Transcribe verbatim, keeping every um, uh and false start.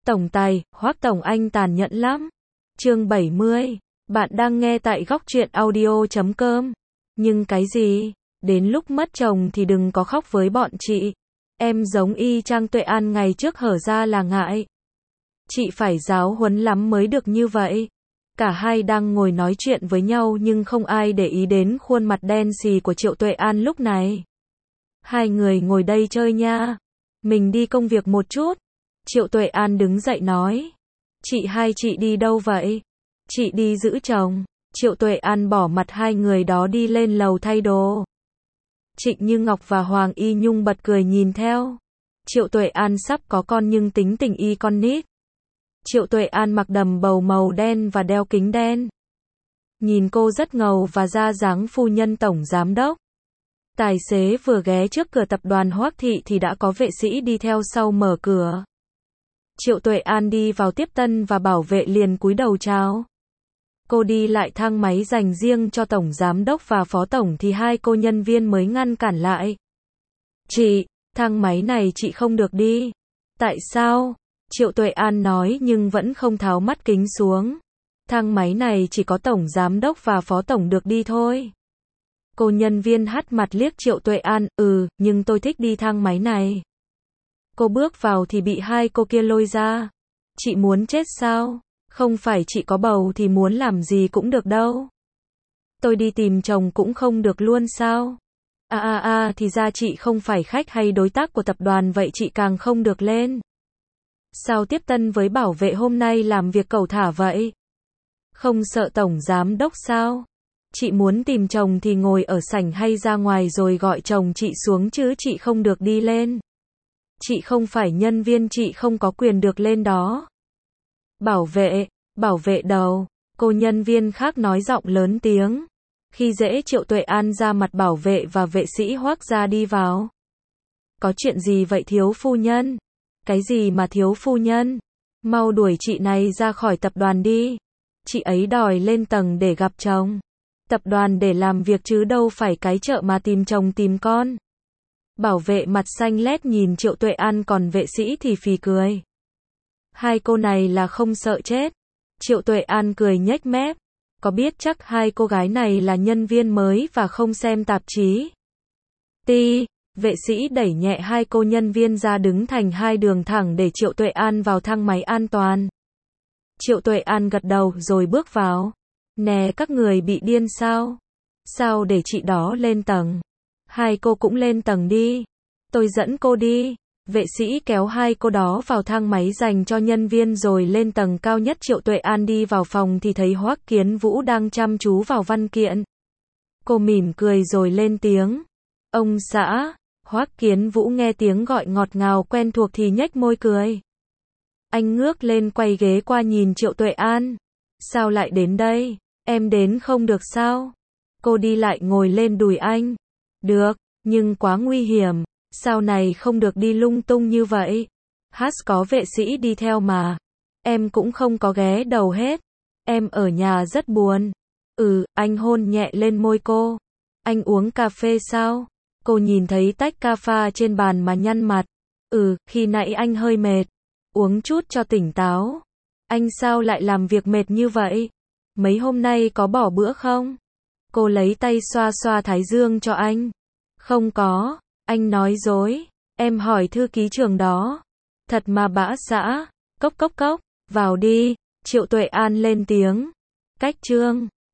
Tổng tài, Hoắc Tổng anh tàn nhẫn lắm. Chương bảy mươi. Bạn đang nghe tại góc truyện audio chấm com. Nhưng cái gì? Đến lúc mất chồng thì đừng có khóc với bọn chị. Em giống y chang Tuệ An ngày trước hở ra là ngại. Chị phải giáo huấn lắm mới được như vậy. Cả hai đang ngồi nói chuyện với nhau nhưng không ai để ý đến khuôn mặt đen xì của Triệu Tuệ An lúc này. Hai người ngồi đây chơi nha. Mình đi công việc một chút. Triệu Tuệ An đứng dậy nói. Chị hai chị đi đâu vậy? Chị đi giữ chồng. Triệu Tuệ An bỏ mặt hai người đó đi lên lầu thay đồ. Trịnh Như Ngọc và Hoàng Y Nhung bật cười nhìn theo. Triệu Tuệ An sắp có con nhưng tính tình y con nít. Triệu Tuệ An mặc đầm bầu màu đen và đeo kính đen. Nhìn cô rất ngầu và ra dáng phu nhân tổng giám đốc. Tài xế vừa ghé trước cửa tập đoàn Hoắc Thị thì đã có vệ sĩ đi theo sau mở cửa. Triệu Tuệ An đi vào tiếp tân và bảo vệ liền cúi đầu chào. Cô đi lại thang máy dành riêng cho tổng giám đốc và phó tổng thì hai cô nhân viên mới ngăn cản lại. Chị, thang máy này chị không được đi. Tại sao? Triệu Tuệ An nói nhưng vẫn không tháo mắt kính xuống. Thang máy này chỉ có tổng giám đốc và phó tổng được đi thôi. Cô nhân viên hắt mặt liếc Triệu Tuệ An, ừ, nhưng tôi thích đi thang máy này. Cô bước vào thì bị hai cô kia lôi ra. Chị muốn chết sao? Không phải chị có bầu thì muốn làm gì cũng được đâu. Tôi đi tìm chồng cũng không được luôn sao? À à à, thì ra chị không phải khách hay đối tác của tập đoàn vậy chị càng không được lên. Sao tiếp tân với bảo vệ hôm nay làm việc cẩu thả vậy? Không sợ tổng giám đốc sao? Chị muốn tìm chồng thì ngồi ở sảnh hay ra ngoài rồi gọi chồng chị xuống chứ chị không được đi lên. Chị không phải nhân viên chị không có quyền được lên đó. Bảo vệ, bảo vệ đầu, cô nhân viên khác nói giọng lớn tiếng. Khi dễ Triệu Tuệ An ra mặt bảo vệ và vệ sĩ Hoắc ra đi vào. Có chuyện gì vậy thiếu phu nhân? Cái gì mà thiếu phu nhân? Mau đuổi chị này ra khỏi tập đoàn đi. Chị ấy đòi lên tầng để gặp chồng. Tập đoàn để làm việc chứ đâu phải cái chợ mà tìm chồng tìm con. Bảo vệ mặt xanh lét nhìn Triệu Tuệ An còn vệ sĩ thì phì cười. Hai cô này là không sợ chết. Triệu Tuệ An cười nhếch mép. Có biết chắc hai cô gái này là nhân viên mới và không xem tạp chí. Ti, vệ sĩ đẩy nhẹ hai cô nhân viên ra đứng thành hai đường thẳng để Triệu Tuệ An vào thang máy an toàn. Triệu Tuệ An gật đầu rồi bước vào. Nè các người bị điên sao? Sao để chị đó lên tầng? Hai cô cũng lên tầng đi. Tôi dẫn cô đi. Vệ sĩ kéo hai cô đó vào thang máy dành cho nhân viên rồi lên tầng cao nhất. Triệu Tuệ An đi vào phòng thì thấy Hoắc Kiến Vũ đang chăm chú vào văn kiện. Cô mỉm cười rồi lên tiếng. Ông xã. Hoắc Kiến Vũ nghe tiếng gọi ngọt ngào quen thuộc thì nhếch môi cười. Anh ngước lên quay ghế qua nhìn Triệu Tuệ An. Sao lại đến đây? Em đến không được sao? Cô đi lại ngồi lên đùi anh. Được, nhưng quá nguy hiểm. Sau này không được đi lung tung như vậy. Hát có vệ sĩ đi theo mà. Em cũng không có ghé đầu hết. Em ở nhà rất buồn. Ừ, anh hôn nhẹ lên môi cô. Anh uống cà phê sao? Cô nhìn thấy tách cà phê trên bàn mà nhăn mặt. Ừ, khi nãy anh hơi mệt. Uống chút cho tỉnh táo. Anh sao lại làm việc mệt như vậy? Mấy hôm nay có bỏ bữa không? Cô lấy tay xoa xoa thái dương cho anh. Không có. Anh nói dối. Em hỏi thư ký trưởng đó. Thật mà bã xã. Cốc cốc cốc. Vào đi. Triệu Tuệ An lên tiếng. Cách chương.